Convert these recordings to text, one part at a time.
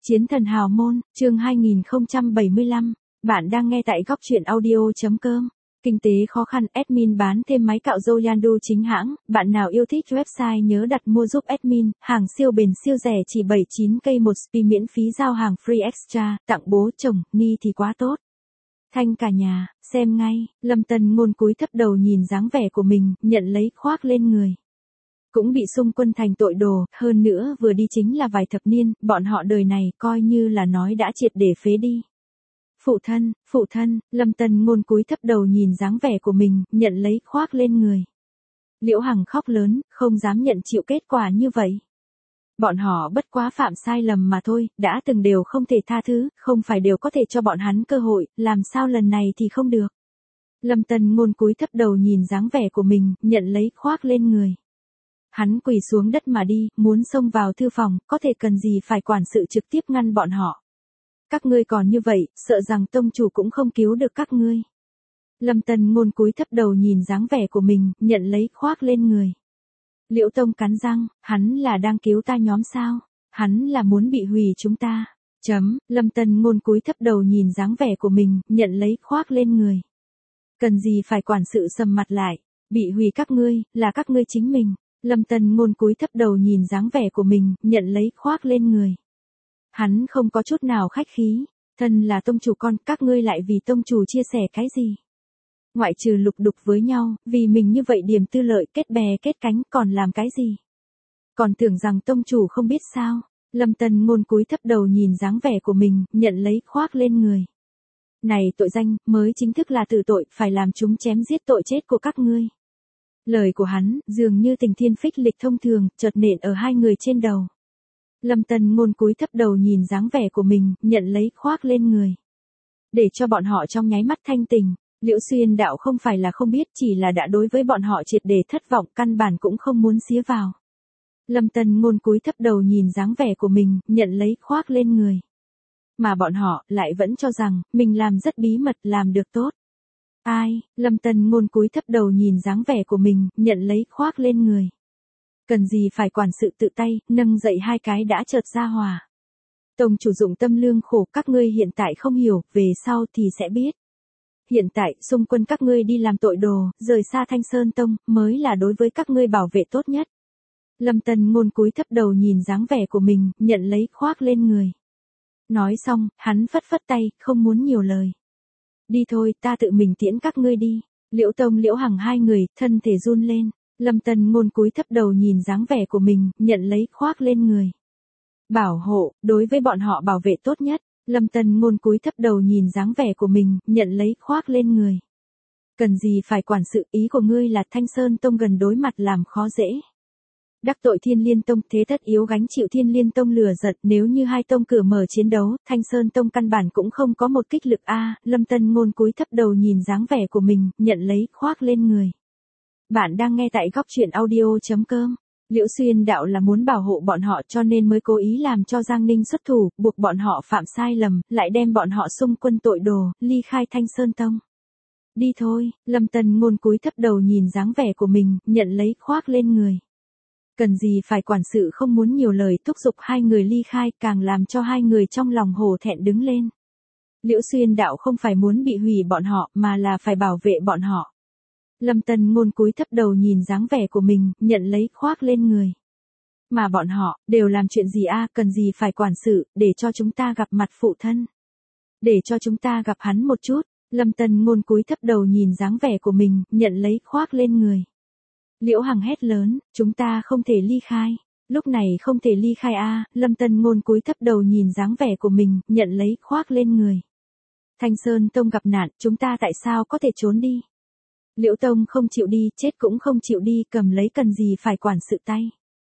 Chiến thần hào môn, chương 2075, bạn đang nghe tại góc truyện audio.com. Kinh tế khó khăn, admin bán thêm máy cạo râu Yandu chính hãng, bạn nào yêu thích website nhớ đặt mua giúp admin, hàng siêu bền siêu rẻ chỉ 79k một spi miễn phí giao hàng free extra, tặng bố chồng, ni thì quá tốt. Thanh cả nhà, xem ngay, Lâm Tân Ngôn cúi thấp đầu nhìn dáng vẻ của mình, nhận lấy khoác lên người. Cũng bị xung quân thành tội đồ, hơn nữa vừa đi chính là vài thập niên, bọn họ đời này coi như là nói đã triệt để phế đi. Phụ thân, Lâm Tân Ngôn cúi thấp đầu nhìn dáng vẻ của mình, nhận lấy khoác lên người. Liễu Hằng khóc lớn, không dám nhận chịu kết quả như vậy. Bọn họ bất quá phạm sai lầm mà thôi, đã từng đều không thể tha thứ, không phải đều có thể cho bọn hắn cơ hội, làm sao lần này thì không được. Lâm Tân Ngôn cúi thấp đầu nhìn dáng vẻ của mình, nhận lấy khoác lên người. Hắn quỳ xuống đất mà đi, muốn xông vào thư phòng, có thể cần gì phải quản sự trực tiếp ngăn bọn họ. Các ngươi còn như vậy, sợ rằng tông chủ cũng không cứu được các ngươi. Lâm Tân Ngôn cúi thấp đầu nhìn dáng vẻ của mình, nhận lấy khoác lên người. Liễu Tông cắn răng, hắn là đang cứu ta nhóm sao? Hắn là muốn bị hủy chúng ta. Lâm Tân Ngôn cúi thấp đầu nhìn dáng vẻ của mình, nhận lấy khoác lên người. Cần gì phải quản sự sầm mặt lại, bị hủy các ngươi, là các ngươi chính mình. Lâm Tân Ngôn cúi thấp đầu nhìn dáng vẻ của mình, nhận lấy khoác lên người. Hắn không có chút nào khách khí, thân là tông chủ con, các ngươi lại vì tông chủ chia sẻ cái gì? Ngoại trừ lục đục với nhau, vì mình như vậy điểm tư lợi kết bè kết cánh còn làm cái gì? Còn tưởng rằng tông chủ không biết sao? Lâm Tân Ngôn cúi thấp đầu nhìn dáng vẻ của mình, nhận lấy khoác lên người. Này tội danh, mới chính thức là tử tội, phải làm chúng chém giết tội chết của các ngươi. Lời của hắn, dường như tình thiên phích lịch thông thường, chợt nện ở hai người trên đầu. Lâm Tân Ngôn cúi thấp đầu nhìn dáng vẻ của mình, nhận lấy khoác lên người. Để cho bọn họ trong nháy mắt thanh tình, Liễu Xuyên đạo không phải là không biết, chỉ là đã đối với bọn họ triệt để thất vọng, căn bản cũng không muốn xía vào. Lâm Tân Ngôn cúi thấp đầu nhìn dáng vẻ của mình, nhận lấy khoác lên người. Mà bọn họ, lại vẫn cho rằng, mình làm rất bí mật, làm được tốt. Ai, Lâm Tân Ngôn cúi thấp đầu nhìn dáng vẻ của mình, nhận lấy khoác lên người. Cần gì phải quản sự tự tay, nâng dậy hai cái đã chợt ra hòa. Tông chủ dụng tâm lương khổ, các ngươi hiện tại không hiểu, về sau thì sẽ biết. Hiện tại, xung quân các ngươi đi làm tội đồ, rời xa Thanh Sơn Tông, mới là đối với các ngươi bảo vệ tốt nhất. Lâm Tân Ngôn cúi thấp đầu nhìn dáng vẻ của mình, nhận lấy khoác lên người. Nói xong, hắn phất phất tay, không muốn nhiều lời. Đi thôi, ta tự mình tiễn các ngươi đi. Liễu Tông Liễu Hằng hai người, thân thể run lên. Lâm Tân Ngôn cúi thấp đầu nhìn dáng vẻ của mình, nhận lấy khoác lên người. Bảo hộ, đối với bọn họ bảo vệ tốt nhất. Lâm Tân Ngôn cúi thấp đầu nhìn dáng vẻ của mình, nhận lấy khoác lên người. Cần gì phải quản sự, ý của ngươi là Thanh Sơn Tông gần đối mặt làm khó dễ. Đắc tội Thiên Liên Tông, thế tất yếu gánh chịu Thiên Liên Tông lừa giật, nếu như hai tông cửa mở chiến đấu, Thanh Sơn Tông căn bản cũng không có một kích lực a. Lâm Tân Ngôn cúi thấp đầu nhìn dáng vẻ của mình, nhận lấy khoác lên người. Bạn đang nghe tại góc truyện audio.com. Liễu Xuyên đạo là muốn bảo hộ bọn họ cho nên mới cố ý làm cho Giang Ninh xuất thủ, buộc bọn họ phạm sai lầm, lại đem bọn họ xung quân tội đồ, ly khai Thanh Sơn Tông. Đi thôi, Lâm Tân Ngôn cúi thấp đầu nhìn dáng vẻ của mình, nhận lấy khoác lên người. Cần gì phải quản sự không muốn nhiều lời, thúc giục hai người ly khai, càng làm cho hai người trong lòng hổ thẹn đứng lên. Liễu Xuyên đạo không phải muốn bị hủy bọn họ, mà là phải bảo vệ bọn họ. Lâm Tân Ngôn cúi thấp đầu nhìn dáng vẻ của mình, nhận lấy khoác lên người. Mà bọn họ, đều làm chuyện gì a? Cần gì phải quản sự, để cho chúng ta gặp mặt phụ thân. Để cho chúng ta gặp hắn một chút. Lâm Tân Ngôn cúi thấp đầu nhìn dáng vẻ của mình, nhận lấy khoác lên người. Liễu Hằng hét lớn, chúng ta không thể ly khai. Lúc này không thể ly khai a. Lâm Tân Ngôn cúi thấp đầu nhìn dáng vẻ của mình, nhận lấy khoác lên người. Thanh Sơn Tông gặp nạn, chúng ta tại sao có thể trốn đi? Liễu Tông không chịu đi, chết cũng không chịu đi, cầm lấy cần gì phải quản sự tay.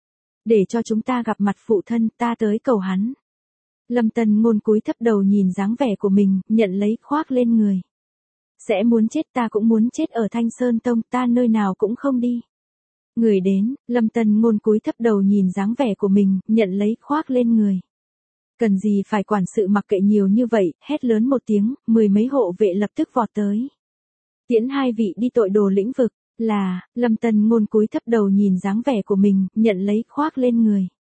Để cho chúng ta gặp mặt phụ thân, ta tới cầu hắn. Lâm Tân Ngôn cúi thấp đầu nhìn dáng vẻ của mình, nhận lấy khoác lên người. Sẽ muốn chết, ta cũng muốn chết ở Thanh Sơn Tông, ta nơi nào cũng không đi. Người đến, Lâm Tân Ngôn cúi thấp đầu nhìn dáng vẻ của mình, nhận lấy khoác lên người. Cần gì phải quản sự mặc kệ nhiều như vậy, hét lớn một tiếng, 10 mấy hộ vệ lập tức vọt tới. Tiễn hai vị đi tội đồ lĩnh vực, là, Lâm Tân Ngôn cúi thấp đầu nhìn dáng vẻ của mình, nhận lấy khoác lên người.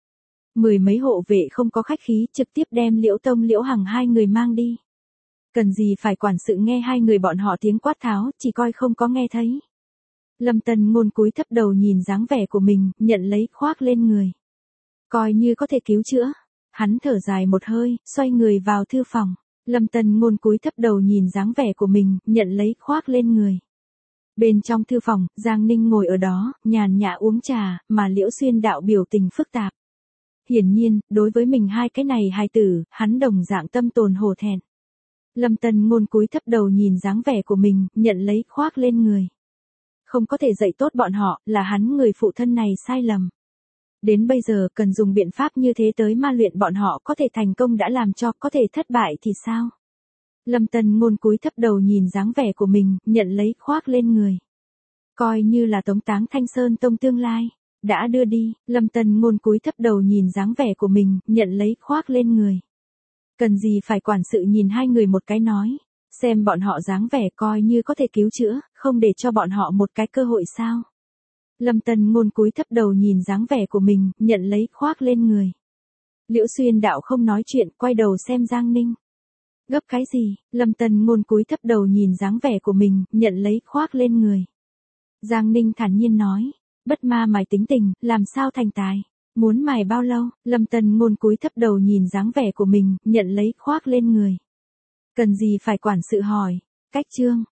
10 mấy hộ vệ không có khách khí trực tiếp đem Liễu Tông Liễu Hằng hai người mang đi. Cần gì phải quản sự nghe hai người bọn họ tiếng quát tháo, chỉ coi không có nghe thấy. Lâm Tần Ngôn cúi thấp đầu nhìn dáng vẻ của mình, nhận lấy khoác lên người. Coi như có thể cứu chữa. Hắn thở dài một hơi, xoay người vào thư phòng. Lâm Tần Ngôn cúi thấp đầu nhìn dáng vẻ của mình, nhận lấy khoác lên người. Bên trong thư phòng, Giang Ninh ngồi ở đó, nhàn nhã uống trà, mà Liễu Xuyên Đạo biểu tình phức tạp. Hiển nhiên, đối với mình hai cái này hài tử, hắn đồng dạng tâm tồn hổ thẹn. Lâm Tần Ngôn cúi thấp đầu nhìn dáng vẻ của mình, nhận lấy khoác lên người. Không có thể dạy tốt bọn họ, là hắn người phụ thân này sai lầm. Đến bây giờ cần dùng biện pháp như thế tới ma luyện bọn họ, có thể thành công đã làm cho, có thể thất bại thì sao? Lâm Tần Ngôn cúi thấp đầu nhìn dáng vẻ của mình, nhận lấy khoác lên người. Coi như là tống táng Thanh Sơn Tông tương lai. Đã đưa đi, Lâm Tần Ngôn cúi thấp đầu nhìn dáng vẻ của mình, nhận lấy khoác lên người. Cần gì phải quản sự nhìn hai người một cái nói. Xem bọn họ dáng vẻ coi như có thể cứu chữa, không để cho bọn họ một cái cơ hội sao? Lâm Tần Ngôn cúi thấp đầu nhìn dáng vẻ của mình, nhận lấy khoác lên người. Liễu Xuyên Đạo không nói chuyện, quay đầu xem Giang Ninh. Gấp cái gì? Lâm Tần Ngôn cúi thấp đầu nhìn dáng vẻ của mình, nhận lấy khoác lên người. Giang Ninh thản nhiên nói, bất ma mài tính tình, làm sao thành tài? Muốn mài bao lâu? Lâm Tần Ngôn cúi thấp đầu nhìn dáng vẻ của mình, nhận lấy khoác lên người. Cần gì phải quản sự hỏi? Cách chương